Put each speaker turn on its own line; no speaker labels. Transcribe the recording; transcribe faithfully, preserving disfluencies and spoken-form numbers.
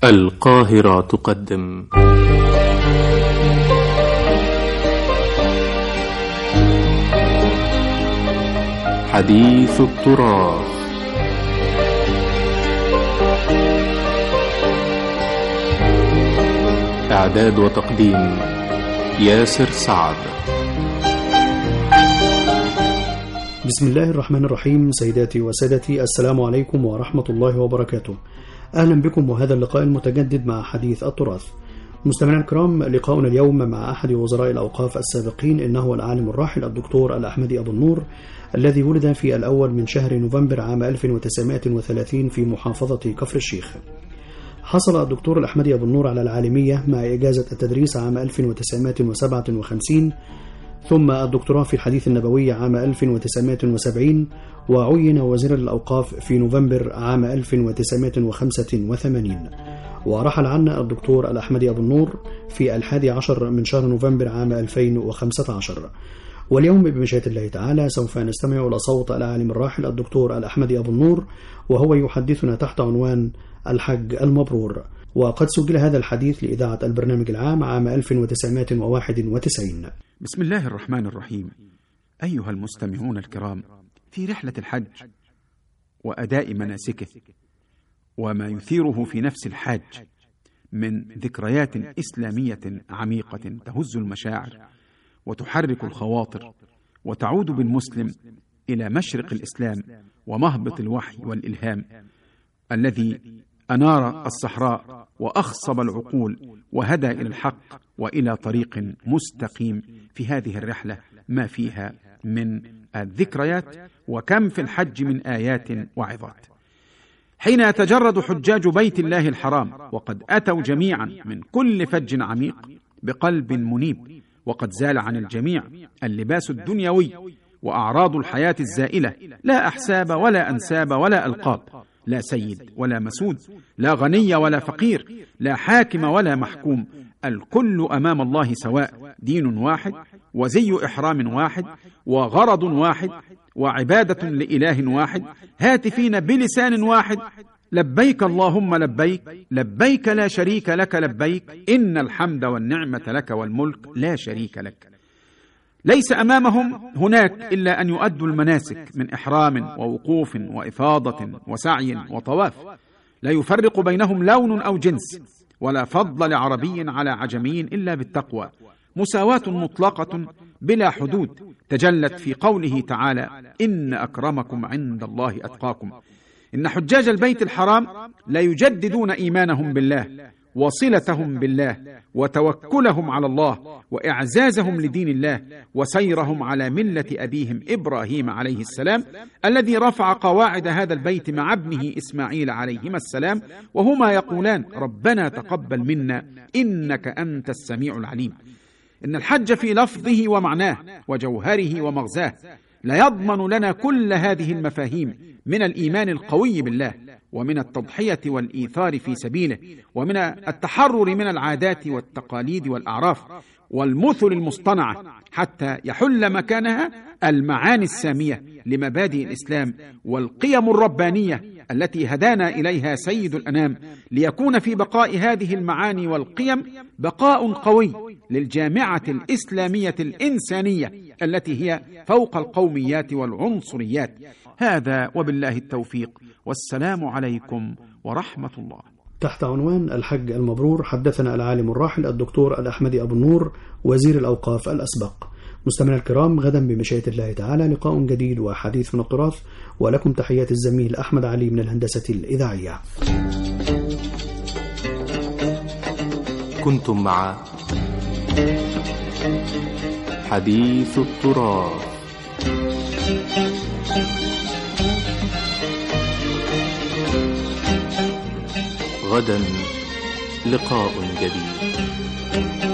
القاهرة تقدم حديث التراث. إعداد وتقديم ياسر سعد.
بسم الله الرحمن الرحيم. سيداتي وسادتي، السلام عليكم ورحمة الله وبركاته. أهلا بكم وهذا اللقاء المتجدد مع حديث التراث. مستمعينا الكرام، لقاؤنا اليوم مع أحد وزراء الأوقاف السابقين، إنه العالم الراحل الدكتور الأحمدي أبو النور، الذي ولد في الأول من شهر نوفمبر عام ألف وتسعمائة وثلاثين في محافظة كفر الشيخ. حصل الدكتور الأحمدي أبو النور على العالمية مع إجازة التدريس عام ألف وتسعمائة وسبعة وخمسين، ثم الدكتوراه في الحديث النبوي عام ألف وتسعمائة وسبعين، وعين وزير الأوقاف في نوفمبر عام ألف وتسعمائة وخمسة وثمانين. ورحل عنا الدكتور الأحمدي أبو النور في الحادي عشر من شهر نوفمبر عام ألفين وخمسة عشر. واليوم بمشيئة الله تعالى سوف نستمع إلى صوت العالم الراحل الدكتور الأحمدي أبو النور، وهو يحدثنا تحت عنوان الحج المبرور. وقد سجل هذا الحديث لإذاعة البرنامج العام عام ألف وتسعمائة وواحد وتسعين.
بسم الله الرحمن الرحيم. أيها المستمعون الكرام، في رحلة الحج وأداء مناسكه وما يثيره في نفس الحاج من ذكريات إسلامية عميقة تهز المشاعر وتحرك الخواطر، وتعود بالمسلم إلى مشرق الإسلام ومهبط الوحي والإلهام الذي أنار الصحراء وأخصب العقول وهدى إلى الحق وإلى طريق مستقيم. في هذه الرحلة ما فيها من الذكريات، وكم في الحج من آيات وعظات. حين يتجرد حجاج بيت الله الحرام وقد أتوا جميعا من كل فج عميق بقلب منيب، وقد زال عن الجميع اللباس الدنيوي وأعراض الحياة الزائلة، لا أحساب ولا أنساب ولا ألقاب، لا سيد ولا مسود، لا غني ولا فقير، لا حاكم ولا محكوم، الكل أمام الله سواء، دين واحد وزي إحرام واحد وغرض واحد وعبادة لإله واحد، هاتفين بلسان واحد: لبيك اللهم لبيك، لبيك لا شريك لك لبيك، إن الحمد والنعمة لك والملك لا شريك لك. ليس أمامهم هناك إلا أن يؤدوا المناسك من إحرام ووقوف وإفاضة وسعي وطواف، لا يفرق بينهم لون أو جنس، ولا فضل لعربي على عجمي إلا بالتقوى، مساواة مطلقة بلا حدود تجلت في قوله تعالى: إن أكرمكم عند الله أتقاكم. إن حجاج البيت الحرام لا يجددون إيمانهم بالله وصلتهم بالله وتوكلهم على الله وإعزازهم لدين الله وسيرهم على ملة أبيهم إبراهيم عليه السلام، الذي رفع قواعد هذا البيت مع ابنه إسماعيل عليهما السلام، وهما يقولان: ربنا تقبل منا إنك أنت السميع العليم. إن الحج في لفظه ومعناه وجوهره ومغزاه لا يضمن لنا كل هذه المفاهيم من الإيمان القوي بالله، ومن التضحية والإيثار في سبيله، ومن التحرر من العادات والتقاليد والأعراف والمثل المصطنعة، حتى يحل مكانها المعاني السامية لمبادئ الإسلام والقيم الربانية التي هدانا إليها سيد الأنام، ليكون في بقاء هذه المعاني والقيم بقاء قوي للجامعة الإسلامية الإنسانية التي هي فوق القوميات والعنصريات. هذا وبالله التوفيق، والسلام عليكم ورحمة الله.
تحت عنوان الحج المبرور حدثنا العالم الراحل الدكتور الأحمدي أبو النور، وزير الأوقاف الأسبق. مستمعينا الكرام، غدا بمشيئة الله تعالى لقاء جديد وحديث من التراث، ولكم تحيات الزميل أحمد علي من الهندسة الإذاعية.
كنتم مع حديث التراث. غدا لقاء جديد.